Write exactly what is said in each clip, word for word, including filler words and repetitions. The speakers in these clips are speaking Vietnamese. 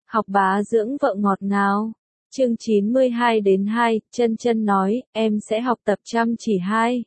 Học bá dưỡng vợ ngọt ngào. Chương chín mươi hai đến hai, Chân Chân nói, em sẽ học tập chăm chỉ hai.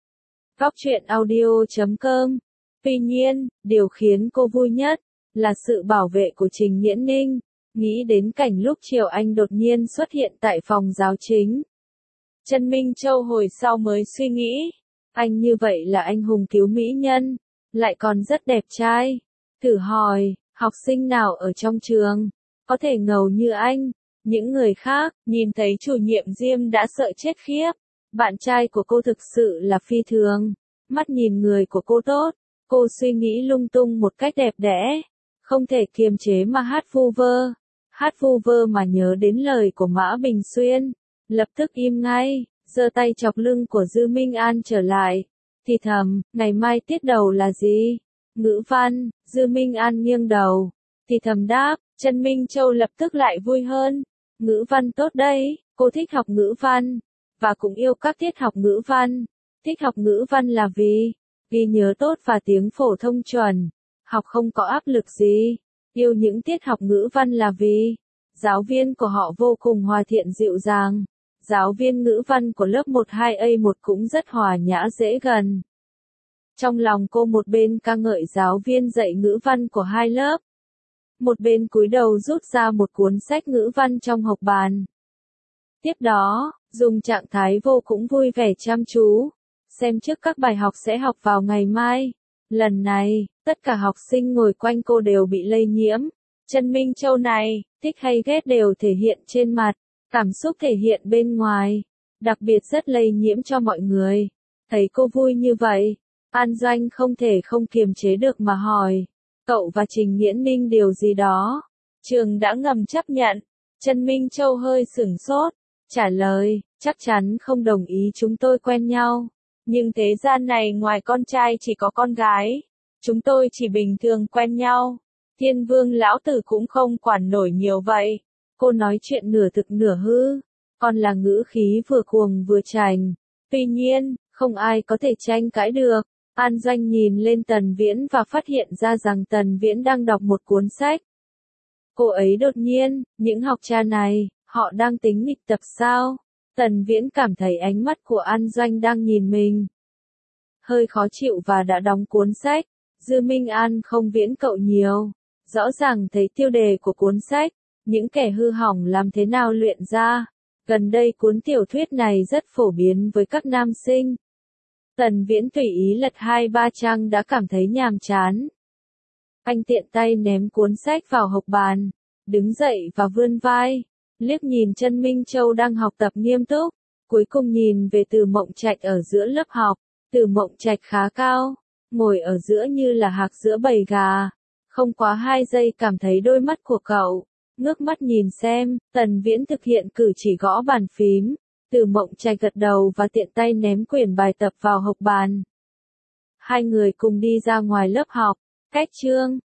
Góc truyện audio chấm com. Tuy nhiên, điều khiến cô vui nhất là sự bảo vệ của Trình Nghiễn Ninh. Nghĩ đến cảnh lúc chiều anh đột nhiên xuất hiện tại phòng giáo chính. Trần Minh Châu hồi sau mới suy nghĩ, anh như vậy là anh hùng cứu mỹ nhân, lại còn rất đẹp trai. Thử hỏi, học sinh nào ở trong trường có thể ngầu như anh? Những người khác nhìn thấy chủ nhiệm Diêm đã sợ chết khiếp. Bạn trai của cô thực sự là phi thường. Mắt nhìn người của cô tốt, cô suy nghĩ lung tung một cách đẹp đẽ, không thể kiềm chế mà hát vu vơ. Hát vu vơ mà nhớ đến lời của Mã Bình Xuyên, lập tức im ngay, giơ tay chọc lưng của Dư Minh An trở lại. Thì thầm, ngày mai tiết đầu là gì? Ngữ văn. Dư Minh An nghiêng đầu, thì thầm đáp. Trần Minh Châu lập tức lại vui hơn. Ngữ văn tốt đấy, cô thích học ngữ văn, và cũng yêu các tiết học ngữ văn. Thích học ngữ văn là vì, ghi nhớ tốt và tiếng phổ thông chuẩn, học không có áp lực gì. Yêu những tiết học ngữ văn là vì, giáo viên của họ vô cùng hòa thiện dịu dàng. Giáo viên ngữ văn của lớp một hai A một cũng rất hòa nhã dễ gần. Trong lòng cô một bên ca ngợi giáo viên dạy ngữ văn của hai lớp, một bên cúi đầu rút ra một cuốn sách ngữ văn trong hộc bàn. Tiếp đó, dùng trạng thái vô cùng vui vẻ chăm chú, xem trước các bài học sẽ học vào ngày mai. Lần này, tất cả học sinh ngồi quanh cô đều bị lây nhiễm. Trần Minh Châu này, thích hay ghét đều thể hiện trên mặt, cảm xúc thể hiện bên ngoài, đặc biệt rất lây nhiễm cho mọi người. Thấy cô vui như vậy, An Doanh không thể không kiềm chế được mà hỏi, cậu và Trình Nghiễn Ninh điều gì đó? Trường đã ngầm chấp nhận. Trần Minh Châu hơi sửng sốt, trả lời, chắc chắn không đồng ý chúng tôi quen nhau. Nhưng thế gian này ngoài con trai chỉ có con gái. Chúng tôi chỉ bình thường quen nhau. Thiên Vương lão tử cũng không quản nổi nhiều vậy. Cô nói chuyện nửa thực nửa hư, còn là ngữ khí vừa cuồng vừa chảnh. Tuy nhiên, không ai có thể tranh cãi được. An Doanh nhìn lên Tần Viễn và phát hiện ra rằng Tần Viễn đang đọc một cuốn sách. Cô ấy đột nhiên, những học trò này, họ đang tính nghịch tập sao? Tần Viễn cảm thấy ánh mắt của An Doanh đang nhìn mình. Hơi khó chịu và đã đóng cuốn sách. Dư Minh An không viễn cậu nhiều. Rõ ràng thấy tiêu đề của cuốn sách, những kẻ hư hỏng làm thế nào luyện ra. Gần đây cuốn tiểu thuyết này rất phổ biến với các nam sinh. Tần Viễn tùy ý lật hai ba trang đã cảm thấy nhàm chán. Anh tiện tay ném cuốn sách vào hộc bàn, đứng dậy và vươn vai, liếc nhìn Trần Minh Châu đang học tập nghiêm túc, cuối cùng nhìn về Từ Mộng Trạch ở giữa lớp học. Từ Mộng Trạch khá cao, ngồi ở giữa như là hạc giữa bầy gà. Không quá hai giây cảm thấy đôi mắt của cậu, ngước mắt nhìn xem. Tần Viễn thực hiện cử chỉ gõ bàn phím. Từ Mộng Trạch gật đầu và tiện tay ném quyển bài tập vào hộc bàn. Hai người cùng đi ra ngoài lớp học. Cách chương